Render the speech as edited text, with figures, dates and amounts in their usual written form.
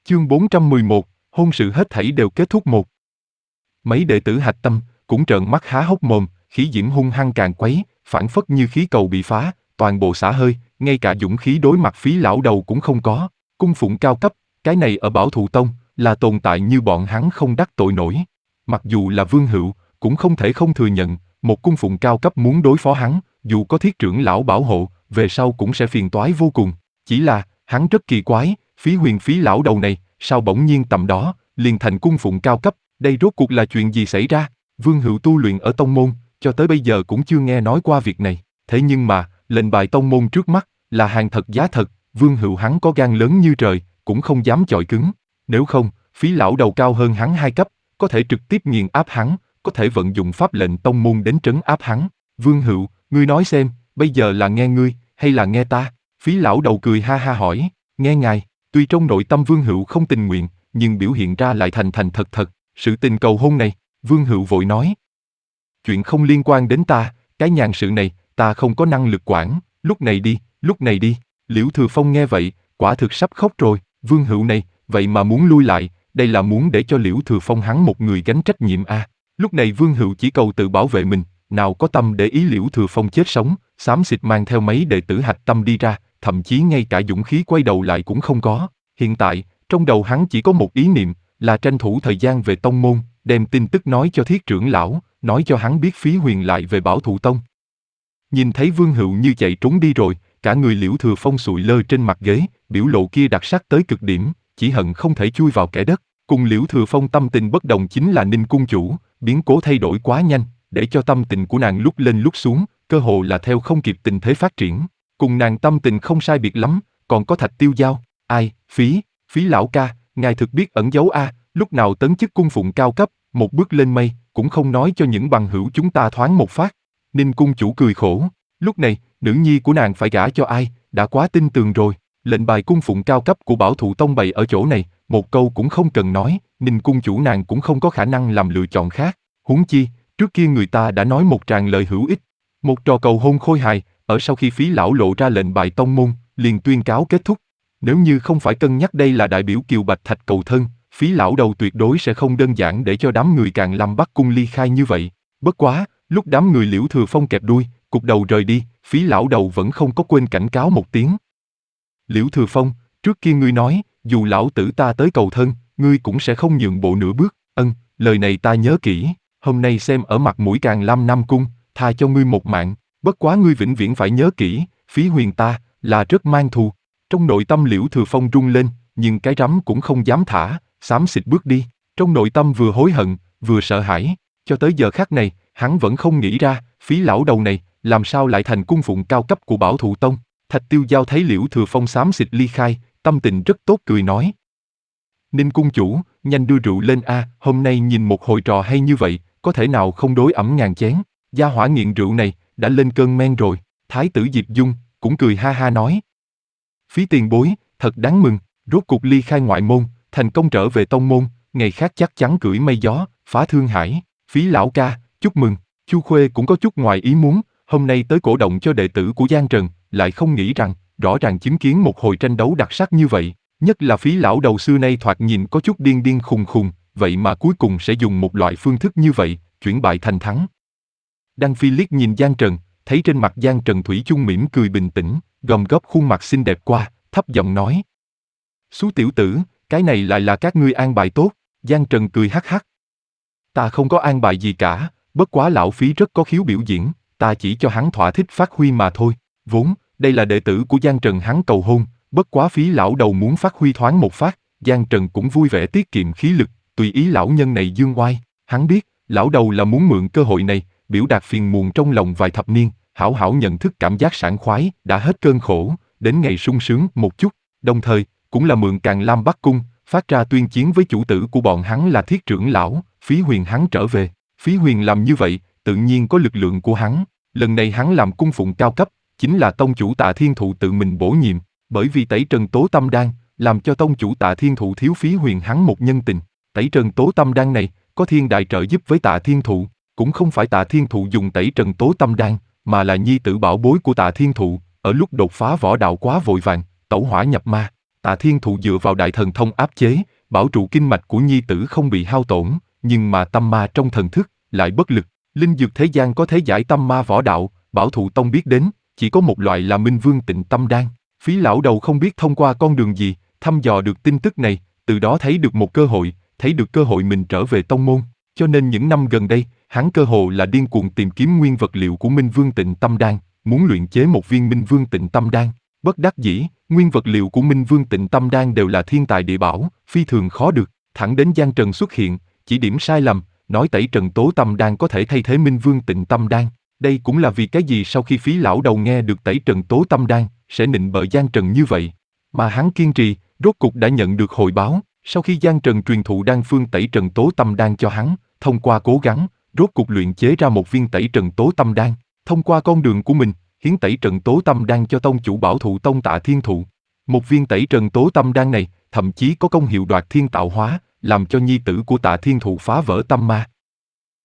Chương 411, hôn sự hết thảy đều kết thúc một. Mấy đệ tử Hạch Tâm cũng trợn mắt há hốc mồm, khí diễm hung hăng càng quấy, phảng phất như khí cầu bị phá, toàn bộ xả hơi, ngay cả dũng khí đối mặt Phí lão đầu cũng không có. Cung phụng cao cấp, cái này ở Bảo Thụ Tông là tồn tại như bọn hắn không đắc tội nổi. Mặc dù là Vương Hữu, cũng không thể không thừa nhận, một cung phụng cao cấp muốn đối phó hắn, dù có Thiết trưởng lão bảo hộ, về sau cũng sẽ phiền toái vô cùng. Chỉ là, hắn rất kỳ quái, Phí lão đầu này, sao bỗng nhiên tầm đó, liền thành cung phụng cao cấp, đây rốt cuộc là chuyện gì xảy ra? Vương Hữu tu luyện ở tông môn, cho tới bây giờ cũng chưa nghe nói qua việc này. Thế nhưng mà, lệnh bài tông môn trước mắt, là hàng thật giá thật, Vương Hữu hắn có gan lớn như trời, cũng không dám chọi cứng. Nếu không, Phí lão đầu cao hơn hắn 2 cấp, có thể trực tiếp nghiền áp hắn, có thể vận dụng pháp lệnh tông môn đến trấn áp hắn. Vương Hữu, ngươi nói xem, bây giờ là nghe ngươi, hay là nghe ta? Phí lão đầu cười ha ha hỏi, nghe ngài. Tuy trong nội tâm Vương Hữu không tình nguyện, nhưng biểu hiện ra lại thành thành thật thật. Sự tình cầu hôn này, Vương Hữu vội nói. Chuyện không liên quan đến ta, cái nhàn sự này, ta không có năng lực quản, lúc này đi. Liễu Thừa Phong nghe vậy, quả thực sắp khóc rồi. Vương Hữu này, vậy mà muốn lui lại, đây là muốn để cho Liễu Thừa Phong hắn một người gánh trách nhiệm à. Lúc này Vương Hữu chỉ cầu tự bảo vệ mình, nào có tâm để ý Liễu Thừa Phong chết sống, xám xịt mang theo mấy đệ tử Hạch Tâm đi ra, thậm chí ngay cả dũng khí quay đầu lại cũng không có. Hiện tại, trong đầu hắn chỉ có một ý niệm, là tranh thủ thời gian về tông môn, đem tin tức nói cho Thiết trưởng lão, nói cho hắn biết Phí Huyền lại về Bảo Thụ Tông. Nhìn thấy Vương Hữu như chạy trốn đi rồi, cả người Liễu Thừa Phong sụi lơ trên mặt ghế, biểu lộ kia đặc sắc tới cực điểm, chỉ hận không thể chui vào kẽ đất. Cùng Liễu Thừa Phong tâm tình bất đồng chính là Ninh cung chủ, biến cố thay đổi quá nhanh, để cho tâm tình của nàng lúc lên lúc xuống, cơ hồ là theo không kịp tình thế phát triển. Cùng nàng tâm tình không sai biệt lắm, còn có Thạch Tiêu Giao, ai, Phí lão ca, ngài thực biết ẩn giấu a, lúc nào tấn chức cung phụng cao cấp, một bước lên mây, cũng không nói cho những bằng hữu chúng ta thoáng một phát. Ninh cung chủ cười khổ, lúc này, nữ nhi của nàng phải gả cho ai, đã quá tin tường rồi. Lệnh bài cung phụng cao cấp của Bảo Thụ Tông bày ở chỗ này, một câu cũng không cần nói, Ninh cung chủ nàng cũng không có khả năng làm lựa chọn khác. Huống chi, trước kia người ta đã nói một tràng lời hữu ích, một trò cầu hôn khôi hài, ở sau khi Phí lão lộ ra lệnh bài tông môn, liền tuyên cáo kết thúc. Nếu như không phải cân nhắc đây là đại biểu Kiều Bạch Thạch cầu thân, Phí lão đầu tuyệt đối sẽ không đơn giản để cho đám người Càn Lâm Bắc cung ly khai như vậy. Bất quá, lúc đám người Liễu Thừa Phong kẹp đuôi, cụp đầu rời đi, Phí lão đầu vẫn không có quên cảnh cáo một tiếng. Liễu Thừa Phong, trước kia ngươi nói, dù lão tử ta tới cầu thân, ngươi cũng sẽ không nhượng bộ nửa bước. Lời này ta nhớ kỹ, hôm nay xem ở mặt mũi Càn Lâm Nam cung, tha cho ngươi một mạng, bất quá ngươi vĩnh viễn phải nhớ kỹ, Phí Huyền ta là rất mang thù. Trong nội tâm Liễu Thừa Phong rung lên, nhưng cái rắm cũng không dám thả, xám xịt bước đi. Trong nội tâm vừa hối hận, vừa sợ hãi, cho tới giờ khắc này, hắn vẫn không nghĩ ra, Phí lão đầu này, làm sao lại thành cung phụng cao cấp của Bảo Thụ Tông. Thạch Tiêu Giao thấy Liễu Thừa Phong xám xịt ly khai, tâm tình rất tốt cười nói. Ninh cung chủ, nhanh đưa rượu lên a, hôm nay nhìn một hồi trò hay như vậy, có thể nào không đối ẩm ngàn chén. Gia hỏa nghiện rượu này, đã lên cơn men rồi. Thái tử Diệp Dung, cũng cười ha ha nói. Phí tiền bối, thật đáng mừng, rốt cuộc ly khai ngoại môn, thành công trở về tông môn, ngày khác chắc chắn cưỡi mây gió, phá thương hải. Phí lão ca, chúc mừng. Chu Khuê cũng có chút ngoài ý muốn, hôm nay tới cổ động cho đệ tử của Giang Trần, lại không nghĩ rằng, rõ ràng chứng kiến một hồi tranh đấu đặc sắc như vậy, nhất là Phí lão đầu xưa nay thoạt nhìn có chút điên điên khùng khùng, vậy mà cuối cùng sẽ dùng một loại phương thức như vậy, chuyển bại thành thắng. Đăng Phi liếc nhìn Giang Trần, thấy trên mặt Giang Trần thủy chung mỉm cười bình tĩnh, gom góp khuôn mặt xinh đẹp qua, thấp giọng nói. Xú tiểu tử, cái này lại là các ngươi an bài tốt. Giang Trần cười hắc hắc. Ta không có an bài gì cả, bất quá lão Phí rất có khiếu biểu diễn, ta chỉ cho hắn thỏa thích phát huy mà thôi. Vốn, đây là đệ tử của Giang Trần hắn cầu hôn, bất quá Phí lão đầu muốn phát huy thoáng một phát, Giang Trần cũng vui vẻ tiết kiệm khí lực, tùy ý lão nhân này dương oai. Hắn biết, lão đầu là muốn mượn cơ hội này, biểu đạt phiền muộn trong lòng vài thập niên, hảo hảo nhận thức cảm giác sảng khoái, đã hết cơn khổ, đến ngày sung sướng một chút, đồng thời, cũng là mượn Càn Lam Bắc cung, phát ra tuyên chiến với chủ tử của bọn hắn là Thiết trưởng lão, Phí Huyền hắn trở về. Phí Huyền làm như vậy, tự nhiên có lực lượng của hắn, lần này hắn làm cung phụng cao cấp, chính là tông chủ Tạ Thiên Thụ tự mình bổ nhiệm, bởi vì tẩy trần tố tâm đan, làm cho tông chủ Tạ Thiên Thụ thiếu Phí Huyền hắn một nhân tình. Tẩy trần tố tâm đan này, có thiên đại trợ giúp với Tạ Thiên Thụ, cũng không phải Tạ Thiên Thụ dùng tẩy trần tố tâm đan, mà là nhi tử bảo bối của Tạ Thiên Thụ, ở lúc đột phá võ đạo quá vội vàng, tẩu hỏa nhập ma, Tạ Thiên Thụ dựa vào đại thần thông áp chế, bảo trụ kinh mạch của nhi tử không bị hao tổn, nhưng mà tâm ma trong thần thức lại bất lực. Linh dược thế gian có thể giải tâm ma võ đạo, Bảo Thụ Tông biết đến, chỉ có một loại là Minh Vương Tịnh Tâm Đan. Phí lão đầu không biết thông qua con đường gì, thăm dò được tin tức này, từ đó thấy được một cơ hội, thấy được cơ hội mình trở về tông môn. Cho nên những năm gần đây, hắn cơ hồ là điên cuồng tìm kiếm nguyên vật liệu của Minh Vương Tịnh Tâm Đan, muốn luyện chế một viên Minh Vương Tịnh Tâm Đan. Bất đắc dĩ, nguyên vật liệu của Minh Vương Tịnh Tâm Đan đều là thiên tài địa bảo, phi thường khó được. Thẳng đến Giang Trần xuất hiện, chỉ điểm sai lầm, nói Tẩy Trần Tố Tâm Đan có thể thay thế Minh Vương Tịnh Tâm Đan. Đây cũng là vì cái gì sau khi Phí lão đầu nghe được Tẩy Trần Tố Tâm Đan, sẽ nịnh bợ Giang Trần như vậy. Mà hắn kiên trì, rốt cục đã nhận được hồi báo, sau khi Giang Trần truyền thụ đan phương Tẩy Trần Tố Tâm Đan cho hắn, thông qua cố gắng, rốt cục luyện chế ra một viên Tẩy Trần Tố Tâm Đan, thông qua con đường của mình, hiến Tẩy Trần Tố Tâm Đan cho tông chủ Bảo Thụ Tông Tạ Thiên Thụ. Một viên Tẩy Trần Tố Tâm Đan này, thậm chí có công hiệu đoạt thiên tạo hóa, làm cho nhi tử của Tạ Thiên Thụ phá vỡ tâm ma.